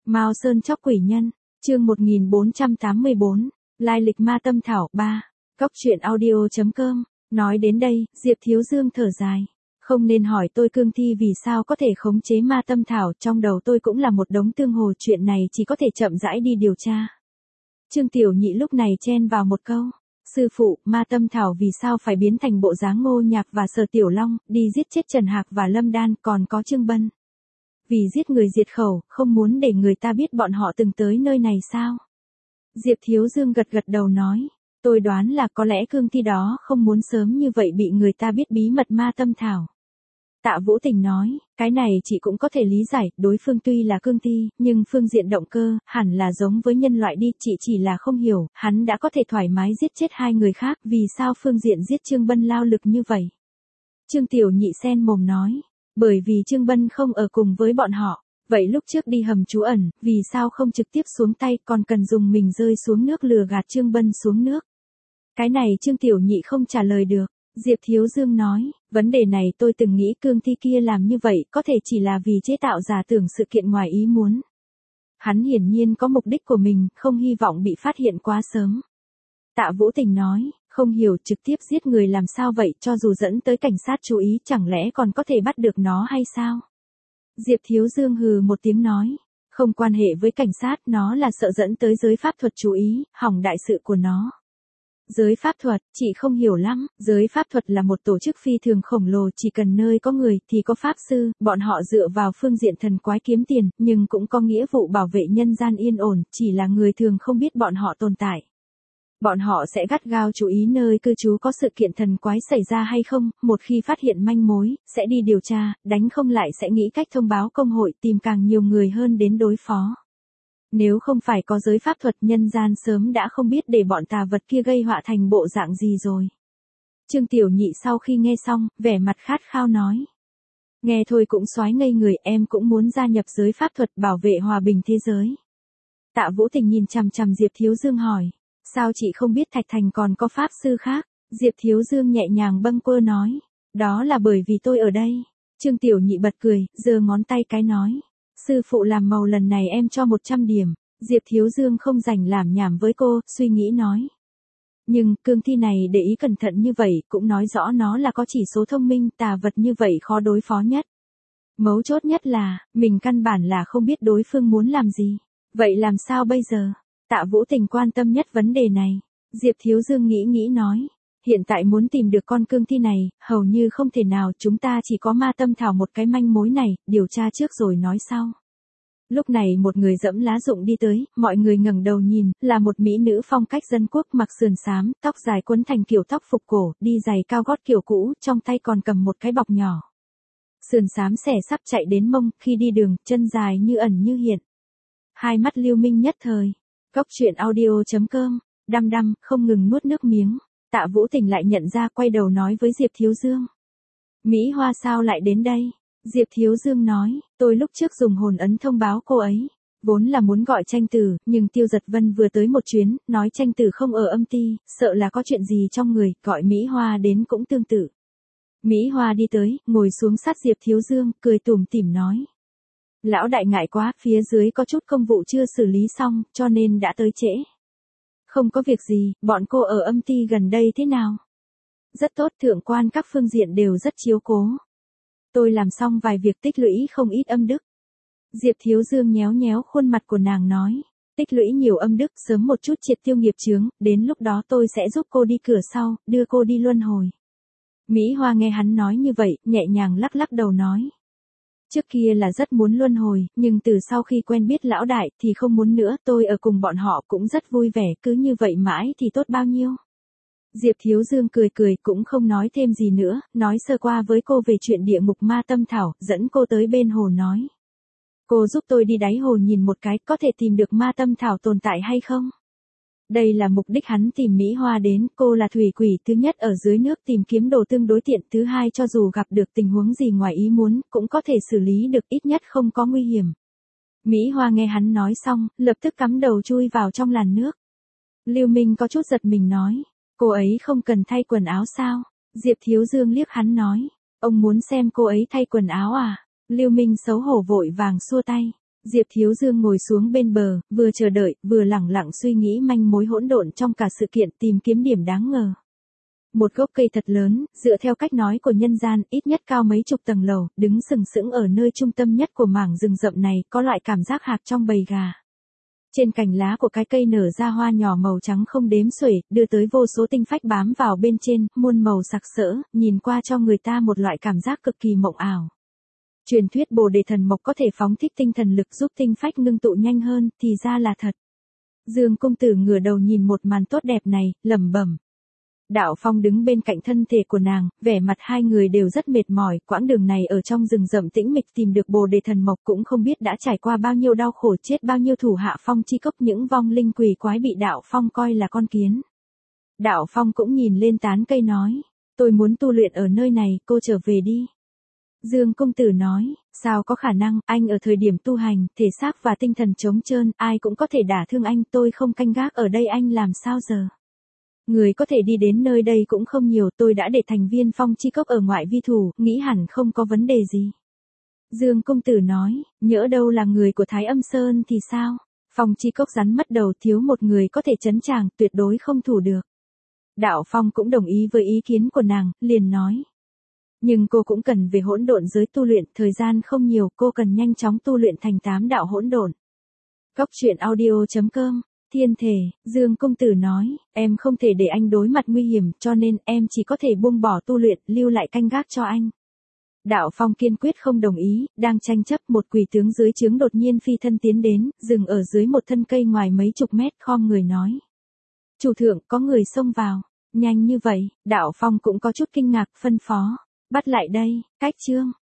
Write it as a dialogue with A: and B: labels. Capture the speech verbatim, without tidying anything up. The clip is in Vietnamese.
A: Mao Sơn chóc quỷ nhân, chương một nghìn bốn trăm tám mươi bốn, lai lịch ma tâm thảo ba, góc truyện audio chấm com, nói đến đây, Diệp Thiếu Dương thở dài. Không nên hỏi tôi cương thi vì sao có thể khống chế ma tâm thảo, trong đầu tôi cũng là một đống tương hồ, chuyện này chỉ có thể chậm rãi đi điều tra. Trương Tiểu Nhị lúc này chen vào một câu. Sư phụ, ma tâm thảo vì sao phải biến thành bộ dáng Ngô Nhạc và Sở Tiểu Long, đi giết chết Trần Hạc và Lâm Đan, còn có Trương Bân. Vì giết người diệt khẩu, không muốn để người ta biết bọn họ từng tới nơi này sao? Diệp Thiếu Dương gật gật đầu nói, tôi đoán là có lẽ cương thi đó không muốn sớm như vậy bị người ta biết bí mật ma tâm thảo. Tạ Vũ Tình nói, cái này chị cũng có thể lý giải, đối phương tuy là cương thi, nhưng phương diện động cơ, hẳn là giống với nhân loại đi, chị chỉ là không hiểu, hắn đã có thể thoải mái giết chết hai người khác, vì sao phương diện giết Trương Bân lao lực như vậy? Trương Tiểu Nhị sen mồm nói, bởi vì Trương Bân không ở cùng với bọn họ, vậy lúc trước đi hầm trú ẩn, vì sao không trực tiếp xuống tay, còn cần dùng mình rơi xuống nước lừa gạt Trương Bân xuống nước? Cái này Trương Tiểu Nhị không trả lời được. Diệp Thiếu Dương nói, vấn đề này tôi từng nghĩ cương thi kia làm như vậy có thể chỉ là vì chế tạo giả tưởng sự kiện ngoài ý muốn. Hắn hiển nhiên có mục đích của mình, không hy vọng bị phát hiện quá sớm. Tạ Vũ Tình nói, không hiểu trực tiếp giết người làm sao vậy, cho dù dẫn tới cảnh sát chú ý chẳng lẽ còn có thể bắt được nó hay sao? Diệp Thiếu Dương hừ một tiếng nói, không quan hệ với cảnh sát, nó là sợ dẫn tới giới pháp thuật chú ý, hỏng đại sự của nó. Giới pháp thuật, chị không hiểu lắm, giới pháp thuật là một tổ chức phi thường khổng lồ, chỉ cần nơi có người thì có pháp sư, bọn họ dựa vào phương diện thần quái kiếm tiền, nhưng cũng có nghĩa vụ bảo vệ nhân gian yên ổn, chỉ là người thường không biết bọn họ tồn tại. Bọn họ sẽ gắt gao chú ý nơi cư trú có sự kiện thần quái xảy ra hay không, một khi phát hiện manh mối, sẽ đi điều tra, đánh không lại sẽ nghĩ cách thông báo công hội tìm càng nhiều người hơn đến đối phó. Nếu không phải có giới pháp thuật nhân gian sớm đã không biết để bọn tà vật kia gây họa thành bộ dạng gì rồi. Trương Tiểu Nhị sau khi nghe xong, vẻ mặt khát khao nói. Nghe thôi cũng xoái ngây người, em cũng muốn gia nhập giới pháp thuật bảo vệ hòa bình thế giới. Tạ Vũ Tình nhìn chằm chằm Diệp Thiếu Dương hỏi. Sao chị không biết Thạch Thành còn có pháp sư khác? Diệp Thiếu Dương nhẹ nhàng bâng quơ nói. Đó là bởi vì tôi ở đây. Trương Tiểu Nhị bật cười, giơ ngón tay cái nói. Sư phụ làm màu lần này em cho một trăm điểm. Diệp Thiếu Dương không rảnh làm nhảm với cô, suy nghĩ nói. Nhưng, cương thi này để ý cẩn thận như vậy, cũng nói rõ nó là có chỉ số thông minh, tà vật như vậy khó đối phó nhất. Mấu chốt nhất là, mình căn bản là không biết đối phương muốn làm gì. Vậy làm sao bây giờ? Tạ Vũ Tình quan tâm nhất vấn đề này. Diệp Thiếu Dương nghĩ nghĩ nói. Hiện tại muốn tìm được con cương thi này, hầu như không thể nào, chúng ta chỉ có ma tâm thảo một cái manh mối này, điều tra trước rồi nói sau. Lúc này một người dẫm lá rụng đi tới, mọi người ngẩng đầu nhìn, là một mỹ nữ phong cách dân quốc mặc sườn xám, tóc dài quấn thành kiểu tóc phục cổ, đi giày cao gót kiểu cũ, trong tay còn cầm một cái bọc nhỏ. Sườn xám xẻ sắp chạy đến mông, khi đi đường, chân dài như ẩn như hiện. Hai mắt lưu minh nhất thời. Góc truyện audio chấm com, đăm đăm, không ngừng nuốt nước miếng. Tạ Vũ Tình lại nhận ra, quay đầu nói với Diệp Thiếu Dương. Mỹ Hoa sao lại đến đây? Diệp Thiếu Dương nói, tôi lúc trước dùng hồn ấn thông báo cô ấy. Vốn là muốn gọi Tranh Tử, nhưng Tiêu Giật Vân vừa tới một chuyến, nói Tranh Tử không ở âm ty, sợ là có chuyện gì trong người, gọi Mỹ Hoa đến cũng tương tự. Mỹ Hoa đi tới, ngồi xuống sát Diệp Thiếu Dương, cười tủm tỉm nói. Lão đại ngại quá, phía dưới có chút công vụ chưa xử lý xong, cho nên đã tới trễ. Không có việc gì, bọn cô ở âm ty gần đây thế nào? Rất tốt, thượng quan các phương diện đều rất chiếu cố. Tôi làm xong vài việc tích lũy không ít âm đức. Diệp Thiếu Dương nhéo nhéo khuôn mặt của nàng nói. Tích lũy nhiều âm đức, sớm một chút triệt tiêu nghiệp chướng, đến lúc đó tôi sẽ giúp cô đi cửa sau, đưa cô đi luân hồi. Mỹ Hoa nghe hắn nói như vậy, nhẹ nhàng lắc lắc đầu nói. Trước kia là rất muốn luân hồi, nhưng từ sau khi quen biết lão đại thì không muốn nữa, tôi ở cùng bọn họ cũng rất vui vẻ, cứ như vậy mãi thì tốt bao nhiêu. Diệp Thiếu Dương cười cười cũng không nói thêm gì nữa, nói sơ qua với cô về chuyện địa ngục ma tâm thảo, dẫn cô tới bên hồ nói. Cô giúp tôi đi đáy hồ nhìn một cái, có thể tìm được ma tâm thảo tồn tại hay không? Đây là mục đích hắn tìm Mỹ Hoa đến, cô là thủy quỷ, thứ nhất ở dưới nước tìm kiếm đồ tương đối tiện, thứ hai cho dù gặp được tình huống gì ngoài ý muốn, cũng có thể xử lý được, ít nhất không có nguy hiểm. Mỹ Hoa nghe hắn nói xong, lập tức cắm đầu chui vào trong làn nước. Lưu Minh có chút giật mình nói, cô ấy không cần thay quần áo sao? Diệp Thiếu Dương liếc hắn nói, ông muốn xem cô ấy thay quần áo à? Lưu Minh xấu hổ vội vàng xua tay. Diệp Thiếu Dương ngồi xuống bên bờ, vừa chờ đợi, vừa lẳng lặng suy nghĩ manh mối hỗn độn trong cả sự kiện, tìm kiếm điểm đáng ngờ. Một gốc cây thật lớn, dựa theo cách nói của nhân gian, ít nhất cao mấy chục tầng lầu, đứng sừng sững ở nơi trung tâm nhất của mảng rừng rậm này, có loại cảm giác hạc trong bầy gà. Trên cành lá của cái cây nở ra hoa nhỏ màu trắng không đếm xuể, đưa tới vô số tinh phách bám vào bên trên, muôn màu sặc sỡ, nhìn qua cho người ta một loại cảm giác cực kỳ mộng ảo. Truyền thuyết Bồ Đề Thần Mộc có thể phóng thích tinh thần lực giúp tinh phách ngưng tụ nhanh hơn, thì ra là thật. Dương công tử ngửa đầu nhìn một màn tốt đẹp này, lẩm bẩm. Đạo Phong đứng bên cạnh thân thể của nàng, vẻ mặt hai người đều rất mệt mỏi, quãng đường này ở trong rừng rậm tĩnh mịch tìm được Bồ Đề Thần Mộc cũng không biết đã trải qua bao nhiêu đau khổ, chết bao nhiêu thủ hạ Phong chi cốc, những vong linh quỷ quái bị Đạo Phong coi là con kiến. Đạo Phong cũng nhìn lên tán cây nói, tôi muốn tu luyện ở nơi này, cô trở về đi. Dương công tử nói, sao có khả năng, anh ở thời điểm tu hành, thể xác và tinh thần trống trơn, ai cũng có thể đả thương anh, tôi không canh gác ở đây anh làm sao giờ. Người có thể đi đến nơi đây cũng không nhiều, tôi đã để thành viên Phong chi cốc ở ngoại vi thủ, nghĩ hẳn không có vấn đề gì. Dương công tử nói, nhỡ đâu là người của Thái Âm Sơn thì sao? Phong chi cốc rắn mất đầu, thiếu một người có thể trấn tràng, tuyệt đối không thủ được. Đạo Phong cũng đồng ý với ý kiến của nàng, liền nói. Nhưng cô cũng cần về hỗn độn giới tu luyện, thời gian không nhiều, cô cần nhanh chóng tu luyện thành tám đạo hỗn độn. Cốc truyện audio chấm com. Thiên thể, Dương công tử nói, em không thể để anh đối mặt nguy hiểm, cho nên em chỉ có thể buông bỏ tu luyện, lưu lại canh gác cho anh. Đạo Phong kiên quyết không đồng ý, đang tranh chấp, một quỷ tướng dưới trướng đột nhiên phi thân tiến đến, dừng ở dưới một thân cây ngoài mấy chục mét, khom người nói. Chủ thượng, có người xông vào. Nhanh như vậy, Đạo Phong cũng có chút kinh ngạc, phân phó. Bắt lại đây, cách chương.